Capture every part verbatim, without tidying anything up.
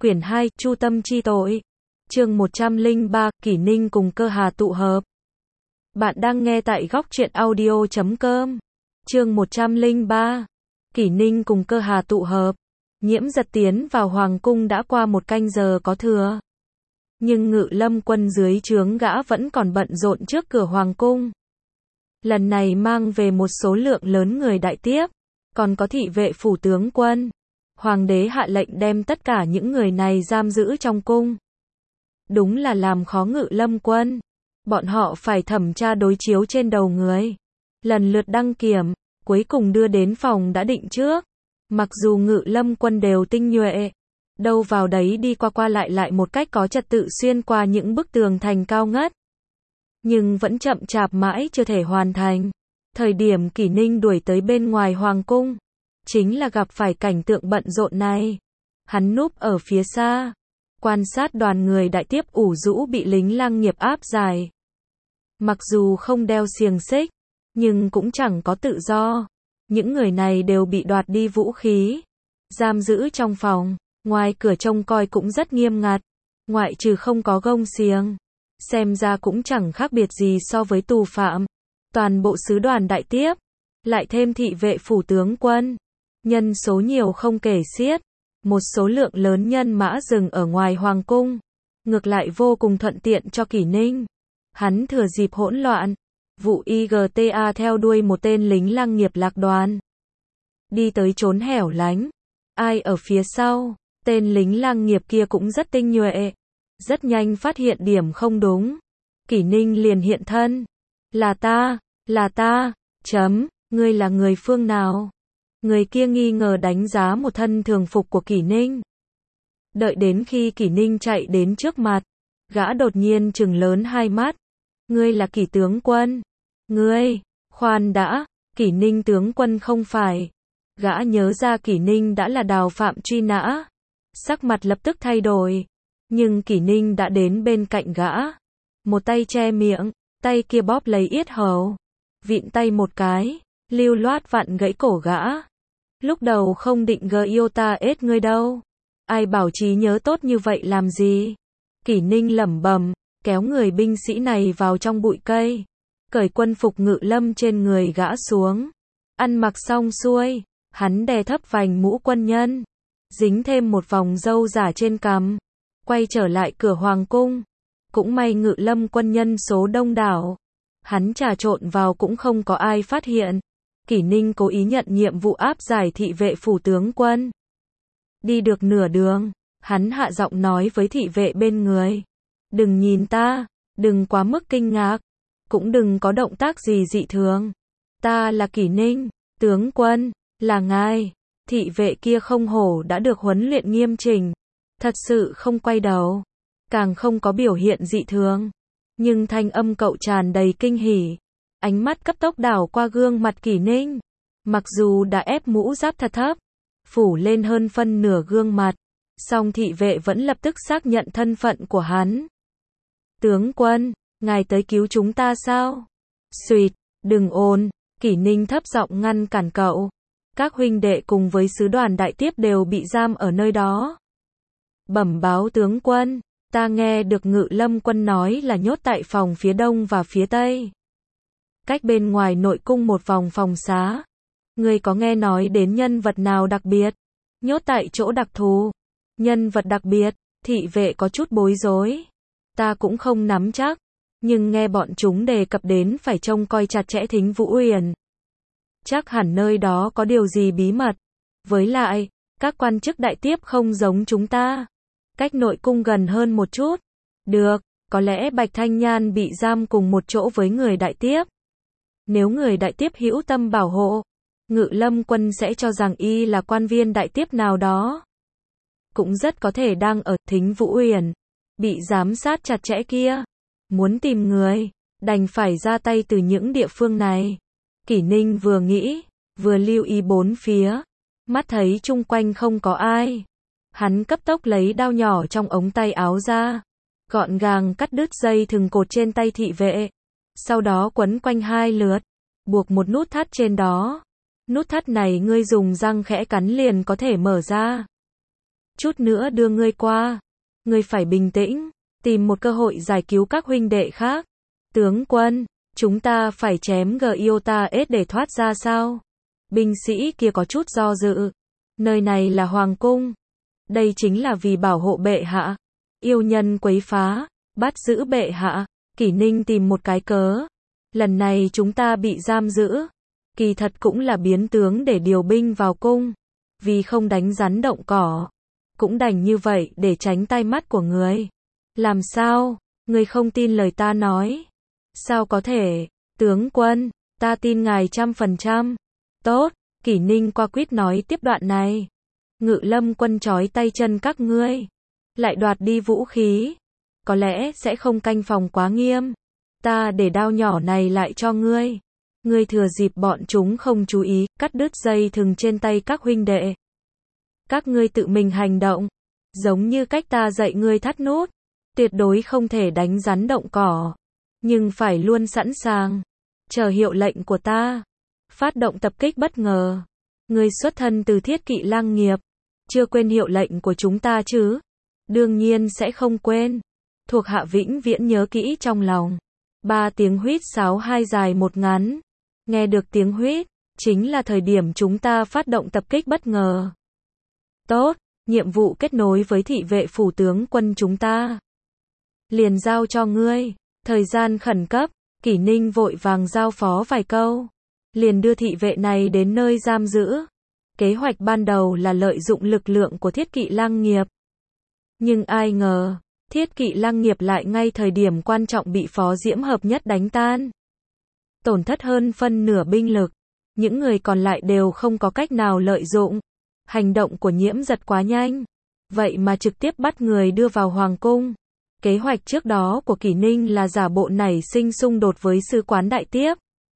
Quyển hai, Chu tâm chi tội. Chương một trăm lẻ ba, Kỷ Ninh cùng Cơ Hà tụ hợp. Bạn đang nghe tại góc truyện audio chấm com. Chương một trăm lẻ ba, Kỷ Ninh cùng Cơ Hà tụ hợp. Nhiễm Giật tiến vào hoàng cung đã qua một canh giờ có thừa. Nhưng Ngự Lâm quân dưới trướng gã vẫn còn bận rộn trước cửa hoàng cung. Lần này mang về một số lượng lớn người đại tiếp, còn có thị vệ phủ tướng quân. Hoàng đế hạ lệnh đem tất cả những người này giam giữ trong cung. Đúng là làm khó Ngự Lâm quân. Bọn họ phải thẩm tra đối chiếu trên đầu người, lần lượt đăng kiểm, cuối cùng đưa đến phòng đã định trước. Mặc dù Ngự Lâm quân đều tinh nhuệ, đâu vào đấy đi qua qua lại lại một cách có trật tự xuyên qua những bức tường thành cao ngất, nhưng vẫn chậm chạp mãi chưa thể hoàn thành. Thời điểm Kỷ Ninh đuổi tới bên ngoài hoàng cung, chính là gặp phải cảnh tượng bận rộn này. Hắn núp ở phía xa, quan sát đoàn người đại tiếp ủ rũ bị lính lang nghiệp áp giải. Mặc dù không đeo xiềng xích, nhưng cũng chẳng có tự do. Những người này đều bị đoạt đi vũ khí, giam giữ trong phòng. Ngoài cửa trông coi cũng rất nghiêm ngặt, ngoại trừ không có gông xiềng, xem ra cũng chẳng khác biệt gì so với tù phạm. Toàn bộ sứ đoàn đại tiếp, lại thêm thị vệ phủ tướng quân, nhân số nhiều không kể xiết. Một số lượng lớn nhân mã dừng ở ngoài hoàng cung, ngược lại vô cùng thuận tiện cho Kỷ Ninh. Hắn thừa dịp hỗn loạn, vụ i giê tê a theo đuôi một tên lính lang nghiệp lạc đoàn, đi tới trốn hẻo lánh. Ai ở phía sau? Tên lính lang nghiệp kia cũng rất tinh nhuệ, rất nhanh phát hiện điểm không đúng. Kỷ Ninh liền hiện thân. Là ta, là ta, chấm, ngươi là người phương nào? Người kia nghi ngờ đánh giá một thân thường phục của Kỷ Ninh. Đợi đến khi Kỷ Ninh chạy đến trước mặt, gã đột nhiên trừng lớn hai mắt. Ngươi là Kỷ tướng quân? Ngươi, khoan đã, Kỷ Ninh tướng quân không phải. Gã nhớ ra Kỷ Ninh đã là đào phạm truy nã. Sắc mặt lập tức thay đổi. Nhưng Kỷ Ninh đã đến bên cạnh gã. Một tay che miệng, tay kia bóp lấy yết hầu. Vịn tay một cái, lưu loát vặn gãy cổ gã. Lúc đầu không định gờ yêu ta ết ngươi đâu. Ai bảo trí nhớ tốt như vậy làm gì? Kỷ Ninh lẩm bẩm, kéo người binh sĩ này vào trong bụi cây, cởi quân phục Ngự Lâm trên người gã xuống. Ăn mặc xong xuôi, hắn đè thấp vành mũ quân nhân, dính thêm một vòng râu giả trên cằm, quay trở lại cửa hoàng cung. Cũng may Ngự Lâm quân nhân số đông đảo, hắn trà trộn vào cũng không có ai phát hiện. Kỷ Ninh cố ý nhận nhiệm vụ áp giải thị vệ phủ tướng quân. Đi được nửa đường, hắn hạ giọng nói với thị vệ bên người. Đừng nhìn ta, đừng quá mức kinh ngạc, cũng đừng có động tác gì dị thường. Ta là Kỷ Ninh, tướng quân, là ngài. Thị vệ kia không hổ đã được huấn luyện nghiêm chỉnh, thật sự không quay đầu, càng không có biểu hiện dị thường. Nhưng thanh âm cậu tràn đầy kinh hỉ. Ánh mắt cấp tốc đảo qua gương mặt Kỷ Ninh. Mặc dù đã ép mũ giáp thật thấp, phủ lên hơn phân nửa gương mặt, song thị vệ vẫn lập tức xác nhận thân phận của hắn. Tướng quân, ngài tới cứu chúng ta sao? Xuyệt, đừng ồn, Kỷ Ninh thấp giọng ngăn cản cậu. Các huynh đệ cùng với sứ đoàn đại tiếp đều bị giam ở nơi đó. Bẩm báo tướng quân, ta nghe được Ngự Lâm quân nói là nhốt tại phòng phía đông và phía tây, cách bên ngoài nội cung một vòng phòng xá. Ngươi có nghe nói đến nhân vật nào đặc biệt? Nhốt tại chỗ đặc thù? Nhân vật đặc biệt? Thị vệ có chút bối rối. Ta cũng không nắm chắc, nhưng nghe bọn chúng đề cập đến phải trông coi chặt chẽ Thính Vũ Uyển. Chắc hẳn nơi đó có điều gì bí mật. Với lại, các quan chức đại tiếp không giống chúng ta, cách nội cung gần hơn một chút. Được, có lẽ Bạch Thanh Nhan bị giam cùng một chỗ với người đại tiếp. Nếu người đại tiếp hữu tâm bảo hộ, Ngự Lâm quân sẽ cho rằng y là quan viên đại tiếp nào đó. Cũng rất có thể đang ở Thính Vũ Uyển, bị giám sát chặt chẽ kia. Muốn tìm người, đành phải ra tay từ những địa phương này. Kỷ Ninh vừa nghĩ, vừa lưu ý bốn phía, mắt thấy chung quanh không có ai. Hắn cấp tốc lấy đao nhỏ trong ống tay áo ra, gọn gàng cắt đứt dây thừng cột trên tay thị vệ. Sau đó quấn quanh hai lượt, buộc một nút thắt trên đó. Nút thắt này ngươi dùng răng khẽ cắn liền có thể mở ra. chút nữa đưa ngươi qua. Ngươi phải bình tĩnh, tìm một cơ hội giải cứu các huynh đệ khác. Tướng quân, chúng ta phải chém Giotaes để thoát ra sao? Binh sĩ kia có chút do dự. Nơi này là hoàng cung. Đây chính là vì bảo hộ bệ hạ. Yêu nhân quấy phá, bắt giữ bệ hạ. Kỷ Ninh tìm một cái cớ. Lần này chúng ta bị giam giữ. Kỳ thật cũng là biến tướng để điều binh vào cung. Vì không đánh rắn động cỏ. Cũng đành như vậy để tránh tai mắt của người. Làm sao? Người không tin lời ta nói. Sao có thể? Tướng quân, ta tin ngài trăm phần trăm. Tốt, Kỷ Ninh qua quýt nói tiếp đoạn này. Ngự lâm quân trói tay chân các ngươi. Lại đoạt đi vũ khí. Có lẽ sẽ không canh phòng quá nghiêm. Ta để đao nhỏ này lại cho ngươi. Ngươi thừa dịp bọn chúng không chú ý, cắt đứt dây thừng trên tay các huynh đệ. Các ngươi tự mình hành động. Giống như cách ta dạy ngươi thắt nút. Tuyệt đối không thể đánh rắn động cỏ. Nhưng phải luôn sẵn sàng. Chờ hiệu lệnh của ta. Phát động tập kích bất ngờ. Ngươi xuất thân từ Thiết Kỵ Lang Nghiệp. Chưa quên hiệu lệnh của chúng ta chứ? Đương nhiên sẽ không quên. Thuộc hạ vĩnh viễn nhớ kỹ trong lòng. Ba tiếng huýt sáo hai dài một ngắn. Nghe được tiếng huýt, chính là thời điểm chúng ta phát động tập kích bất ngờ. Tốt, nhiệm vụ kết nối với thị vệ phủ tướng quân chúng ta. Liền giao cho ngươi. Thời gian khẩn cấp, Kỷ Ninh vội vàng giao phó vài câu. Liền đưa thị vệ này đến nơi giam giữ. Kế hoạch ban đầu là lợi dụng lực lượng của Thiết Kỵ Lang Nghiệp. Nhưng ai ngờ, Thiết Kỵ Lang Nghiệp lại ngay thời điểm quan trọng bị Phó Diễm hợp nhất đánh tan. Tổn thất hơn phân nửa binh lực. Những người còn lại đều không có cách nào lợi dụng. Hành động của Nhiễm Giật quá nhanh. Vậy mà trực tiếp bắt người đưa vào hoàng cung. Kế hoạch trước đó của Kỷ Ninh là giả bộ nảy sinh xung đột với sứ quán đại tiếp.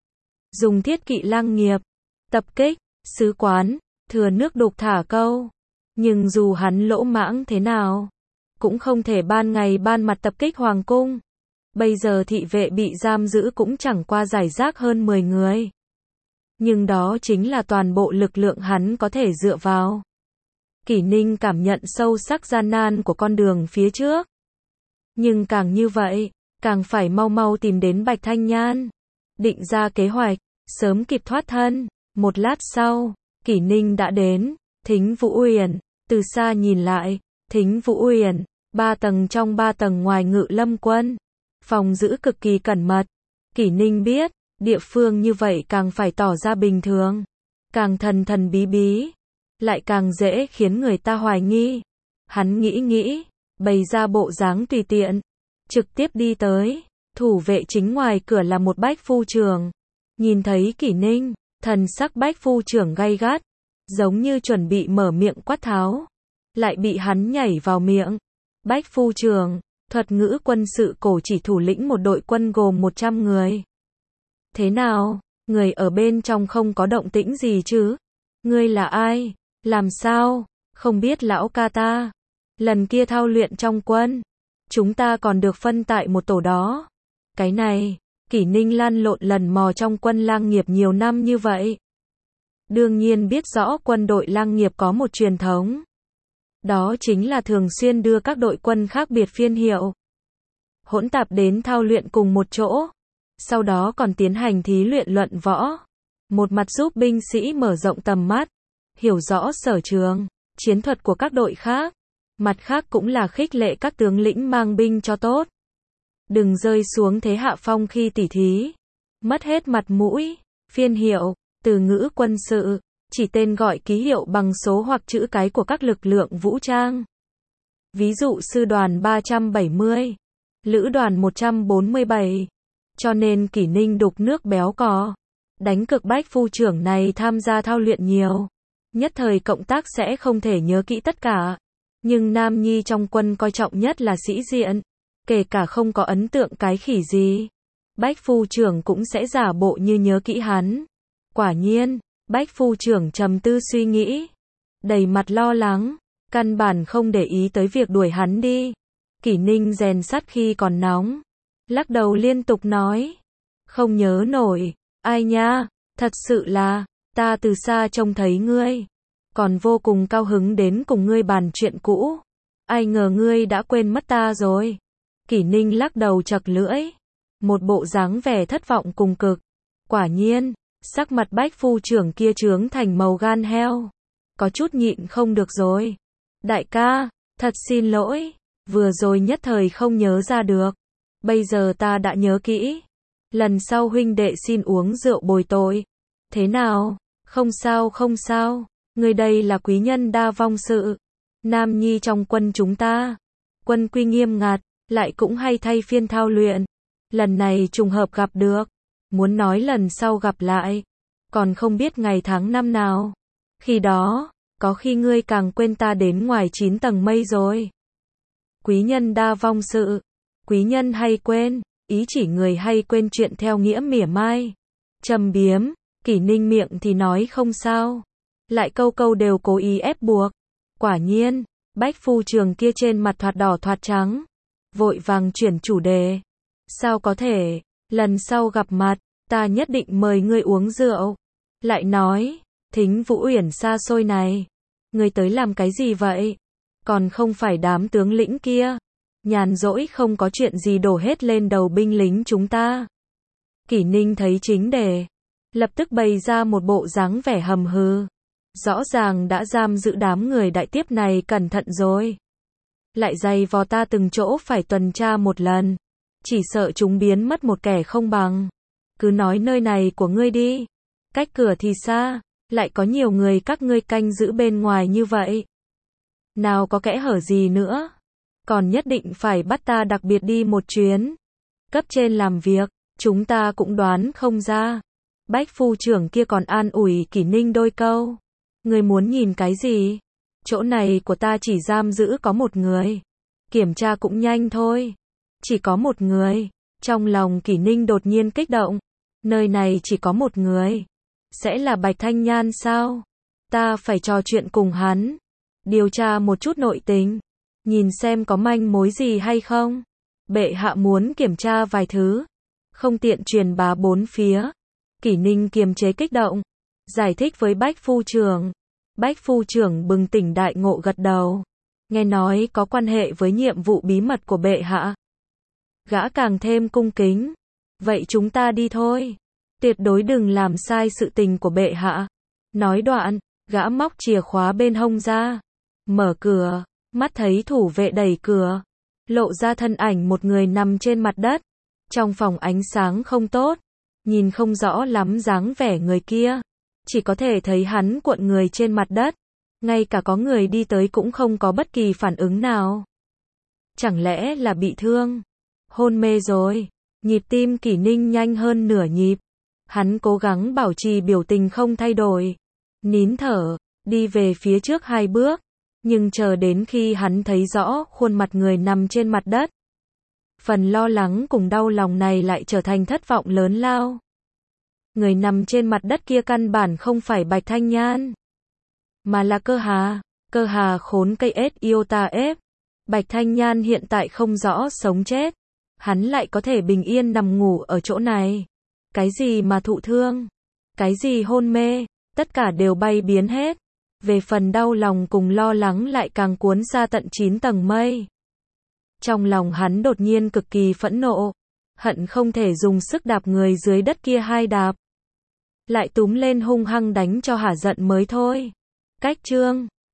Dùng Thiết Kỵ Lang Nghiệp. Tập kích, sứ quán, thừa nước đục thả câu. Nhưng dù hắn lỗ mãng thế nào, cũng không thể ban ngày ban mặt tập kích hoàng cung. Bây giờ thị vệ bị giam giữ cũng chẳng qua giải rác hơn mười người. Nhưng đó chính là toàn bộ lực lượng hắn có thể dựa vào. Kỷ Ninh cảm nhận sâu sắc gian nan của con đường phía trước. Nhưng càng như vậy, càng phải mau mau tìm đến Bạch Thanh Nhan. Định ra kế hoạch, sớm kịp thoát thân. Một lát sau, Kỷ Ninh đã đến. Thính Vũ Uyển, từ xa nhìn lại, Thính Vũ Uyển, ba tầng trong ba tầng ngoài Ngự Lâm quân. Phòng giữ cực kỳ cẩn mật. Kỷ Ninh biết, địa phương như vậy càng phải tỏ ra bình thường. Càng thần thần bí bí. Lại càng dễ khiến người ta hoài nghi. Hắn nghĩ nghĩ, bày ra bộ dáng tùy tiện. Trực tiếp đi tới. Thủ vệ chính ngoài cửa là một bách phu trưởng. Nhìn thấy Kỷ Ninh, thần sắc bách phu trưởng gay gắt. Giống như chuẩn bị mở miệng quát tháo. Lại bị hắn nhảy vào miệng. Bách phu trưởng, thuật ngữ quân sự cổ chỉ thủ lĩnh một đội quân gồm một trăm người. Thế nào, người ở bên trong không có động tĩnh gì chứ? Ngươi là ai? Làm sao? Không biết lão ca ta. Lần kia thao luyện trong quân. Chúng ta còn được phân tại một tổ đó. Cái này, Kỷ Ninh lăn lộn lần mò trong quân Lang Nghiệp nhiều năm như vậy. Đương nhiên biết rõ quân đội Lang Nghiệp có một truyền thống. Đó chính là thường xuyên đưa các đội quân khác biệt phiên hiệu. Hỗn tạp đến thao luyện cùng một chỗ. Sau đó còn tiến hành thí luyện luận võ. Một mặt giúp binh sĩ mở rộng tầm mắt. Hiểu rõ sở trường, chiến thuật của các đội khác. Mặt khác cũng là khích lệ các tướng lĩnh mang binh cho tốt. Đừng rơi xuống thế hạ phong khi tỉ thí. Mất hết mặt mũi. Phiên hiệu, từ ngữ quân sự, chỉ tên gọi ký hiệu bằng số hoặc chữ cái của các lực lượng vũ trang. Ví dụ sư đoàn ba trăm bảy mươi, lữ đoàn một trăm bốn mươi bảy. Cho nên Kỷ Ninh đục nước béo cò. Đánh cực bách phu trưởng này tham gia thao luyện nhiều. Nhất thời cộng tác sẽ không thể nhớ kỹ tất cả. Nhưng nam nhi trong quân coi trọng nhất là sĩ diện. Kể cả không có ấn tượng cái khỉ gì. Bách phu trưởng cũng sẽ giả bộ như nhớ kỹ hắn. Quả nhiên, bách phu trưởng trầm tư suy nghĩ. Đầy mặt lo lắng. Căn bản không để ý tới việc đuổi hắn đi. Kỷ Ninh rèn sắt khi còn nóng. Lắc đầu liên tục nói. Không nhớ nổi. Ai nha, thật sự là, ta từ xa trông thấy ngươi. còn vô cùng cao hứng đến cùng ngươi bàn chuyện cũ. Ai ngờ ngươi đã quên mất ta rồi. Kỷ Ninh lắc đầu chật lưỡi, một bộ dáng vẻ thất vọng cùng cực. Quả nhiên, sắc mặt Bách phu trưởng kia trướng thành màu gan heo. Có chút nhịn không được rồi. Đại ca, thật xin lỗi, vừa rồi nhất thời không nhớ ra được. Bây giờ ta đã nhớ kỹ. Lần sau huynh đệ xin uống rượu bồi tội. Thế nào? Không sao không sao, người đây là quý nhân đa vong sự. Nam nhi trong quân chúng ta. Quân quy nghiêm ngặt, lại cũng hay thay phiên thao luyện. Lần này trùng hợp gặp được. Muốn nói lần sau gặp lại. Còn không biết ngày tháng năm nào. Khi đó, có khi ngươi càng quên ta đến ngoài chín tầng mây rồi. Quý nhân đa vong sự. Quý nhân hay quên, ý chỉ người hay quên chuyện theo nghĩa mỉa mai. Châm biếm, Kỷ Ninh miệng thì nói không sao. Lại câu câu đều cố ý ép buộc. Quả nhiên, Bách phu trường kia trên mặt thoạt đỏ thoạt trắng. Vội vàng chuyển chủ đề. Sao có thể, lần sau gặp mặt, ta nhất định mời ngươi uống rượu. Lại nói, Thính Vũ Uyển xa xôi này. Ngươi tới làm cái gì vậy? Còn không phải đám tướng lĩnh kia. Nhàn rỗi không có chuyện gì đổ hết lên đầu binh lính chúng ta. Kỷ Ninh thấy chính đề. Lập tức bày ra một bộ dáng vẻ hầm hừ. Rõ ràng đã giam giữ đám người đại tiếp này cẩn thận rồi. Lại dày vò ta từng chỗ phải tuần tra một lần. Chỉ sợ chúng biến mất một kẻ không bằng. Cứ nói nơi này của ngươi đi. Cách cửa thì xa. Lại có nhiều người các ngươi canh giữ bên ngoài như vậy. Nào có kẽ hở gì nữa. Còn nhất định phải bắt ta đặc biệt đi một chuyến. Cấp trên làm việc, chúng ta cũng đoán không ra. Bách phu trưởng kia còn an ủi Kỷ Ninh đôi câu. Người muốn nhìn cái gì? Chỗ này của ta chỉ giam giữ có một người. Kiểm tra cũng nhanh thôi. Chỉ có một người. Trong lòng Kỷ Ninh đột nhiên kích động. Nơi này chỉ có một người. Sẽ là Bạch Thanh Nhan sao? Ta phải trò chuyện cùng hắn. Điều tra một chút nội tình. Nhìn xem có manh mối gì hay không. Bệ hạ muốn kiểm tra vài thứ. Không tiện truyền bá bốn phía. Kỷ Ninh kiềm chế kích động. Giải thích với Bách phu trưởng. Bách phu trưởng bừng tỉnh đại ngộ gật đầu. Nghe nói có quan hệ với nhiệm vụ bí mật của bệ hạ. Gã càng thêm cung kính. Vậy chúng ta đi thôi. Tuyệt đối đừng làm sai sự tình của bệ hạ. Nói đoạn, gã móc chìa khóa bên hông ra. Mở cửa, mắt thấy thủ vệ đẩy cửa. Lộ ra thân ảnh một người nằm trên mặt đất. Trong phòng ánh sáng không tốt. Nhìn không rõ lắm dáng vẻ người kia. Chỉ có thể thấy hắn cuộn người trên mặt đất. Ngay cả có người đi tới cũng không có bất kỳ phản ứng nào. Chẳng lẽ là bị thương? Hôn mê rồi. Nhịp tim Kỷ Ninh nhanh hơn nửa nhịp. Hắn cố gắng bảo trì biểu tình không thay đổi. Nín thở, đi về phía trước hai bước. Nhưng chờ đến khi hắn thấy rõ khuôn mặt người nằm trên mặt đất. Phần lo lắng cùng đau lòng này lại trở thành thất vọng lớn lao. Người nằm trên mặt đất kia căn bản không phải Bạch Thanh Nhan. Mà là Cơ Hà. Cơ Hà khốn cây ết yêu ta ép. Bạch Thanh Nhan hiện tại không rõ sống chết. Hắn lại có thể bình yên nằm ngủ ở chỗ này. Cái gì mà thụ thương? Cái gì hôn mê? Tất cả đều bay biến hết. Về phần đau lòng cùng lo lắng lại càng cuốn ra tận chín tầng mây. Trong lòng hắn đột nhiên cực kỳ phẫn nộ. Hận không thể dùng sức đạp người dưới đất kia hai đạp. Lại túm lên hung hăng đánh cho hả giận mới thôi. Cách chương